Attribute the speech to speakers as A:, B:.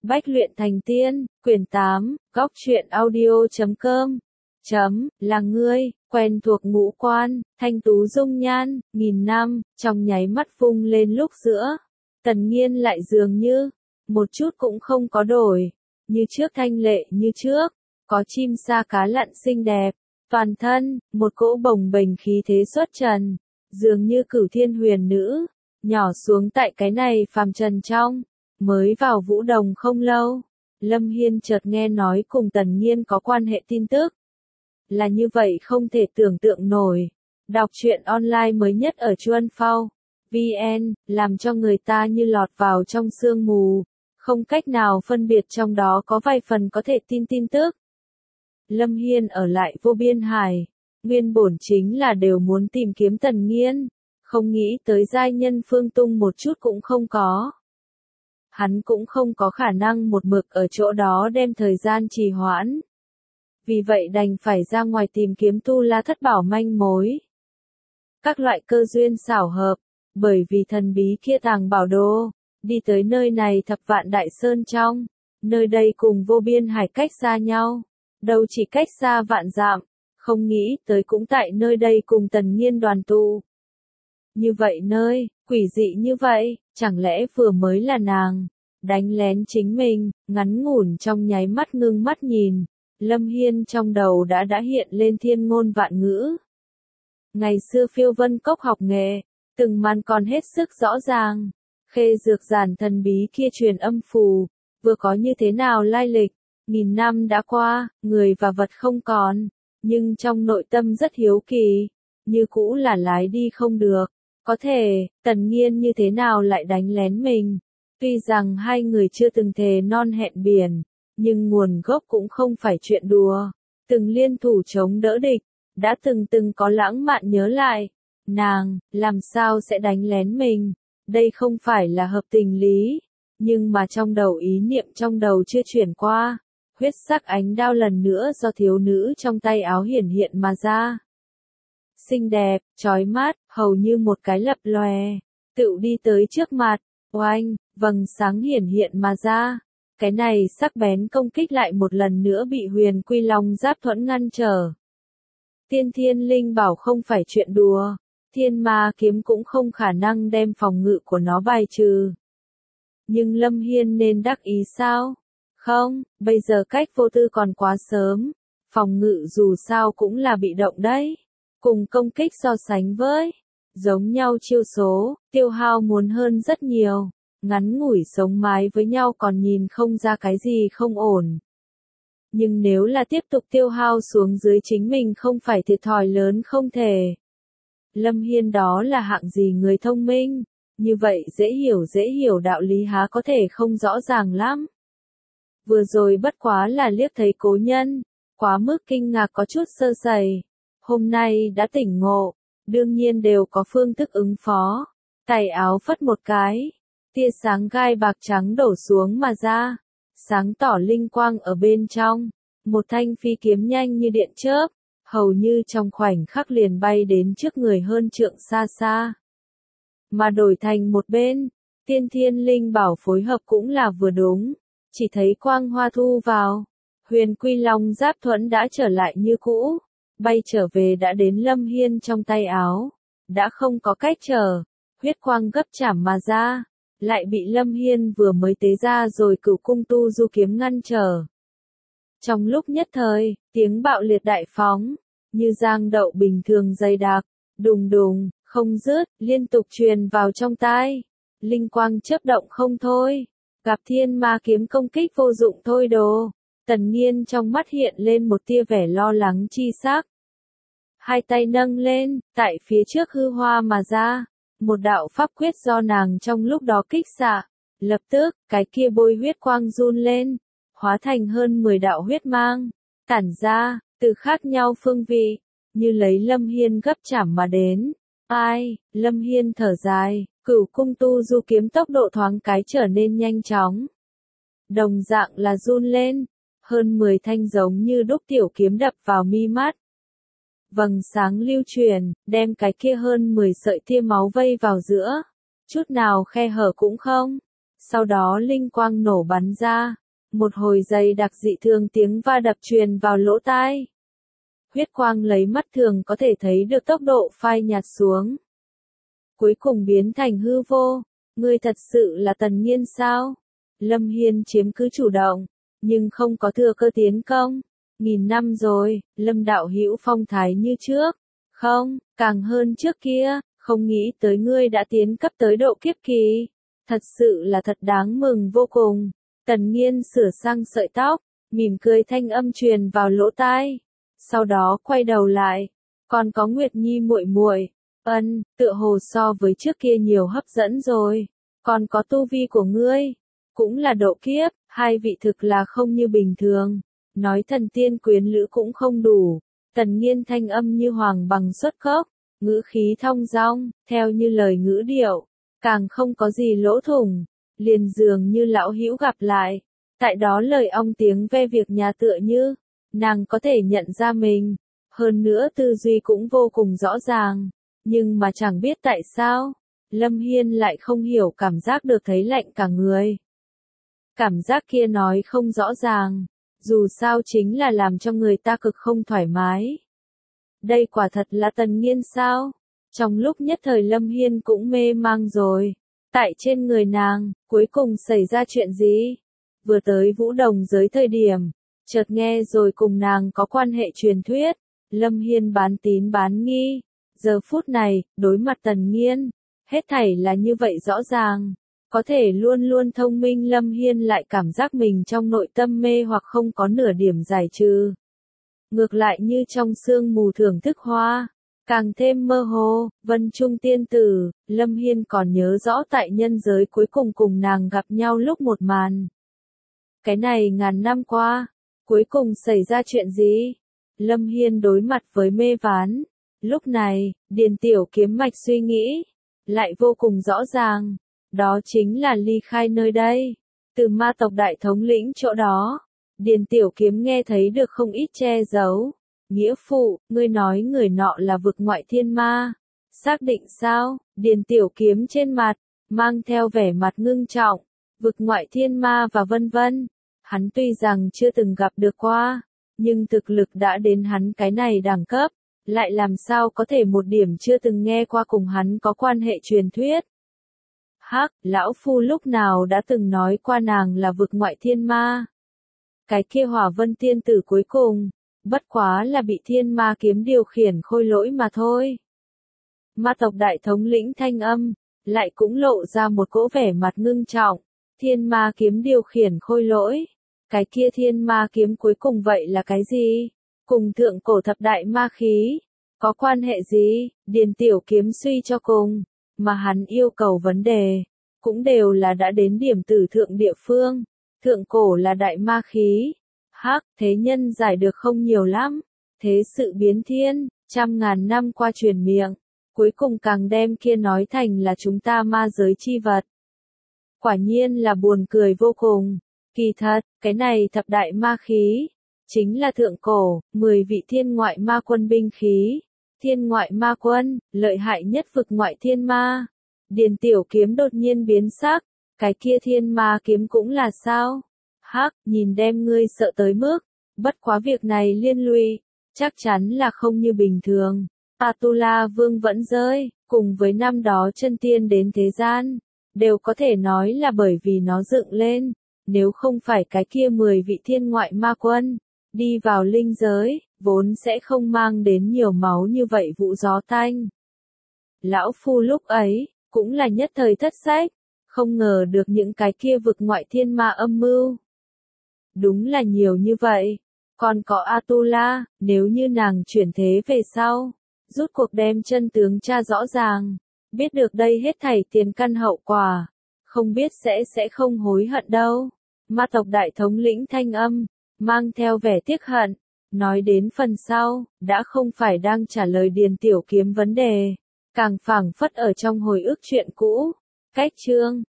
A: Bách luyện thành tiên, quyển 8, góc truyện audio.com. Là ngươi, quen thuộc ngũ quan, thanh tú dung nhan, nghìn năm, trong nháy mắt vung lên lúc giữa. Tần Nghiên lại dường như, một chút cũng không có đổi, như trước thanh lệ như trước, có chim sa cá lặn xinh đẹp, toàn thân, một cỗ bồng bềnh khí thế xuất trần, dường như cửu thiên huyền nữ, nhỏ xuống tại cái này phàm trần trong. Mới vào Vũ Đồng không lâu, Lâm Hiên chợt nghe nói cùng Tần Nghiên có quan hệ tin tức. Là như vậy không thể tưởng tượng nổi. Đọc truyện online mới nhất ở Chuan Phao VN, làm cho người ta như lọt vào trong sương mù, không cách nào phân biệt trong đó có vài phần có thể tin tức. Lâm Hiên ở lại Vô Biên Hải, nguyên bổn chính là đều muốn tìm kiếm Tần Nghiên, không nghĩ tới giai nhân Phương Tung một chút cũng không có. Hắn cũng không có khả năng một mực ở chỗ đó đem thời gian trì hoãn. Vì vậy đành phải ra ngoài tìm kiếm Tu La Thất Bảo manh mối. Các loại cơ duyên xảo hợp, bởi vì thần bí kia tàng bảo đồ, đi tới nơi này Thập Vạn Đại Sơn trong, nơi đây cùng Vô Biên Hải cách xa nhau, đâu chỉ cách xa vạn dặm, không nghĩ tới cũng tại nơi đây cùng Tần Nghiên đoàn tụ. Như vậy nơi, quỷ dị như vậy, chẳng lẽ vừa mới là nàng, đánh lén chính mình, ngắn ngủn trong nháy mắt ngưng mắt nhìn, Lâm Hiên trong đầu đã hiện lên thiên ngôn vạn ngữ. Ngày xưa Phiêu Vân Cốc học nghệ, từng màn còn hết sức rõ ràng, khê dược giản thần bí kia truyền âm phù, vừa có như thế nào lai lịch, nghìn năm đã qua, người và vật không còn, nhưng trong nội tâm rất hiếu kỳ, như cũ là lái đi không được. Có thể, Tần Nghiên như thế nào lại đánh lén mình? Tuy rằng hai người chưa từng thề non hẹn biển, nhưng nguồn gốc cũng không phải chuyện đùa. Từng liên thủ chống đỡ địch, đã từng có lãng mạn nhớ lại. Nàng, làm sao sẽ đánh lén mình? Đây không phải là hợp tình lý. Nhưng mà trong đầu ý niệm trong đầu chưa chuyển qua. Huyết sắc ánh đao lần nữa do thiếu nữ trong tay áo hiển hiện mà ra. Xinh đẹp, chói mắt, hầu như một cái lập lòe, tựu đi tới trước mặt, oanh, vầng sáng hiển hiện mà ra. Cái này sắc bén công kích lại một lần nữa bị Huyền Quy Long Giáp thuẫn ngăn trở. Tiên Thiên Linh Bảo không phải chuyện đùa, Thiên Ma kiếm cũng không khả năng đem phòng ngự của nó bài trừ. Nhưng Lâm Hiên nên đắc ý sao? Không, bây giờ cách vô tư còn quá sớm, phòng ngự dù sao cũng là bị động đấy. Cùng công kích so sánh với, giống nhau chiêu số, tiêu hao muốn hơn rất nhiều, ngắn ngủi sống mái với nhau còn nhìn không ra cái gì không ổn. Nhưng nếu là tiếp tục tiêu hao xuống dưới chính mình không phải thiệt thòi lớn không thể. Lâm Hiên đó là hạng gì người thông minh, như vậy dễ hiểu đạo lý há có thể không rõ ràng lắm. Vừa rồi bất quá là liếc thấy cố nhân, quá mức kinh ngạc có chút sơ sẩy. Hôm nay đã tỉnh ngộ, đương nhiên đều có phương thức ứng phó. Tay áo phất một cái, tia sáng gai bạc trắng đổ xuống mà ra, sáng tỏ linh quang ở bên trong, một thanh phi kiếm nhanh như điện chớp, hầu như trong khoảnh khắc liền bay đến trước người hơn trượng xa xa. Mà đổi thành một bên, Tiên Thiên Linh Bảo phối hợp cũng là vừa đúng, chỉ thấy quang hoa thu vào, Huyền Quy Long Giáp thuẫn đã trở lại như cũ. Bay trở về đã đến Lâm Hiên trong tay áo, đã không có cách trở, huyết quang gấp chảm mà ra, lại bị Lâm Hiên vừa mới tế ra rồi Cửu Cung Tu Du kiếm ngăn trở. Trong lúc nhất thời, tiếng bạo liệt đại phóng, như giang đậu bình thường dày đặc, đùng đùng, không dứt, liên tục truyền vào trong tai, linh quang chớp động không thôi, gặp Thiên Ma kiếm công kích vô dụng thôi đồ. Tần Nghiên trong mắt hiện lên một tia vẻ lo lắng chi sắc. Hai tay nâng lên, tại phía trước hư hoa mà ra, một đạo pháp quyết do nàng trong lúc đó kích xạ. Lập tức, cái kia bôi huyết quang run lên, hóa thành hơn 10 đạo huyết mang, tản ra, từ khác nhau phương vị, như lấy Lâm Hiên gấp chảm mà đến. Ai, Lâm Hiên thở dài, Cửu Cung Tu Du kiếm tốc độ thoáng cái trở nên nhanh chóng. Đồng dạng là run lên. Hơn 10 thanh giống như đúc tiểu kiếm đập vào mi mắt. Vầng sáng lưu truyền, đem cái kia hơn 10 sợi tia máu vây vào giữa. Chút nào khe hở cũng không. sau đó linh quang nổ bắn ra, một hồi dày đặc dị thường tiếng va đập truyền vào lỗ tai. Huyết quang lấy mắt thường có thể thấy được tốc độ phai nhạt xuống. Cuối cùng biến thành hư vô, ngươi thật sự là Tần Nghiên sao? Lâm Hiên chiếm cứ chủ động, nhưng không có thừa cơ tiến công. 1000 năm rồi, Lâm đạo hữu phong thái như trước. Không, càng hơn trước kia, không nghĩ tới ngươi đã tiến cấp tới độ kiếp kỳ. Thật sự là thật đáng mừng vô cùng. Tần Nghiên sửa sang sợi tóc, mỉm cười thanh âm truyền vào lỗ tai. Sau đó quay đầu lại, còn có Nguyệt Nhi muội muội, tựa hồ so với trước kia nhiều hấp dẫn rồi. Còn có tu vi của ngươi, cũng là độ kiếp, hai vị thực là không như bình thường. Nói thần tiên quyến lữ cũng không đủ. Tần Nghiên thanh âm như hoàng bằng xuất cốc, ngữ khí thong dong, theo như lời ngữ điệu, càng không có gì lỗ thủng, liền dường như lão hữu gặp lại. Tại đó lời ong tiếng ve việc nhà tựa như, nàng có thể nhận ra mình, hơn nữa tư duy cũng vô cùng rõ ràng, nhưng mà chẳng biết tại sao, Lâm Hiên lại không hiểu cảm giác được thấy lạnh cả người. Cảm giác kia nói không rõ ràng, dù sao chính là làm cho người ta cực không thoải mái. Đây quả thật là Tần Nghiên sao? Trong lúc nhất thời Lâm Hiên cũng mê mang rồi. Tại trên người nàng, cuối cùng xảy ra chuyện gì? Vừa tới Vũ Đồng giới thời điểm, chợt nghe rồi cùng nàng có quan hệ truyền thuyết. Lâm Hiên bán tín bán nghi. Giờ phút này, đối mặt Tần Nghiên, hết thảy là như vậy rõ ràng. Có thể luôn luôn thông minh Lâm Hiên lại cảm giác mình trong nội tâm mê hoặc không có nửa điểm giải trừ. Ngược lại như trong sương mù thưởng thức hoa, càng thêm mơ hồ. Vân Trung tiên tử, Lâm Hiên còn nhớ rõ tại nhân giới cuối cùng cùng nàng gặp nhau lúc một màn. Cái này ngàn năm qua, cuối cùng xảy ra chuyện gì? Lâm Hiên đối mặt với mê ván. Lúc này, Điền Tiểu Kiếm mạch suy nghĩ, lại vô cùng rõ ràng. Đó chính là ly khai nơi đây. Từ ma tộc đại thống lĩnh chỗ đó, Điền Tiểu Kiếm nghe thấy được không ít che giấu. Nghĩa phụ, ngươi nói người nọ là vực ngoại thiên ma. Xác định sao? Điền Tiểu Kiếm trên mặt, mang theo vẻ mặt ngưng trọng. Vực ngoại thiên ma và vân vân. Hắn tuy rằng chưa từng gặp được qua, nhưng thực lực đã đến hắn cái này đẳng cấp. Lại làm sao có thể một điểm chưa từng nghe qua cùng hắn có quan hệ truyền thuyết. Hắc, lão phu lúc nào đã từng nói qua nàng là vực ngoại thiên ma. Cái kia Hỏa Vân tiên tử cuối cùng, bất quá là bị thiên ma kiếm điều khiển khôi lỗi mà thôi. Ma tộc đại thống lĩnh thanh âm, lại cũng lộ ra một cỗ vẻ mặt ngưng trọng. Thiên ma kiếm điều khiển khôi lỗi. Cái kia thiên ma kiếm cuối cùng vậy là cái gì? Cùng thượng cổ thập đại ma khí, có quan hệ gì? Điền Tiểu Kiếm suy cho cùng, mà hắn yêu cầu vấn đề, cũng đều là đã đến điểm tử thượng địa phương. Thượng cổ là đại ma khí. Hắc, thế nhân giải được không nhiều lắm. Thế sự biến thiên, trăm ngàn năm qua truyền miệng, cuối cùng càng đem kia nói thành là chúng ta ma giới chi vật. Quả nhiên là buồn cười vô cùng. Kỳ thật, cái này thập đại ma khí, chính là thượng cổ, 10 vị thiên ngoại ma quân binh khí. Thiên ngoại ma quân, lợi hại nhất vực ngoại thiên ma. Điền Tiểu Kiếm đột nhiên biến sắc, cái kia thiên ma kiếm cũng là sao? Hắc, nhìn đem ngươi sợ tới mức, bất quá việc này liên lụy, chắc chắn là không như bình thường. Atula Vương vẫn rơi, cùng với năm đó chân tiên đến thế gian, đều có thể nói là bởi vì nó dựng lên, nếu không phải cái kia 10 vị thiên ngoại ma quân, đi vào linh giới, vốn sẽ không mang đến nhiều máu như vậy vụ gió tanh. Lão phu lúc ấy, cũng là nhất thời thất sách, không ngờ được những cái kia vực ngoại thiên ma âm mưu. Đúng là nhiều như vậy, còn có Atula, nếu như nàng chuyển thế về sau, rút cuộc đem chân tướng tra rõ ràng, biết được đây hết thảy tiền căn hậu quả, không biết sẽ không hối hận đâu. Ma tộc đại thống lĩnh thanh âm, mang theo vẻ tiếc hận, nói đến phần sau, đã không phải đang trả lời Điền Tiểu Kiếm vấn đề, càng phảng phất ở trong hồi ức chuyện cũ. Cách chương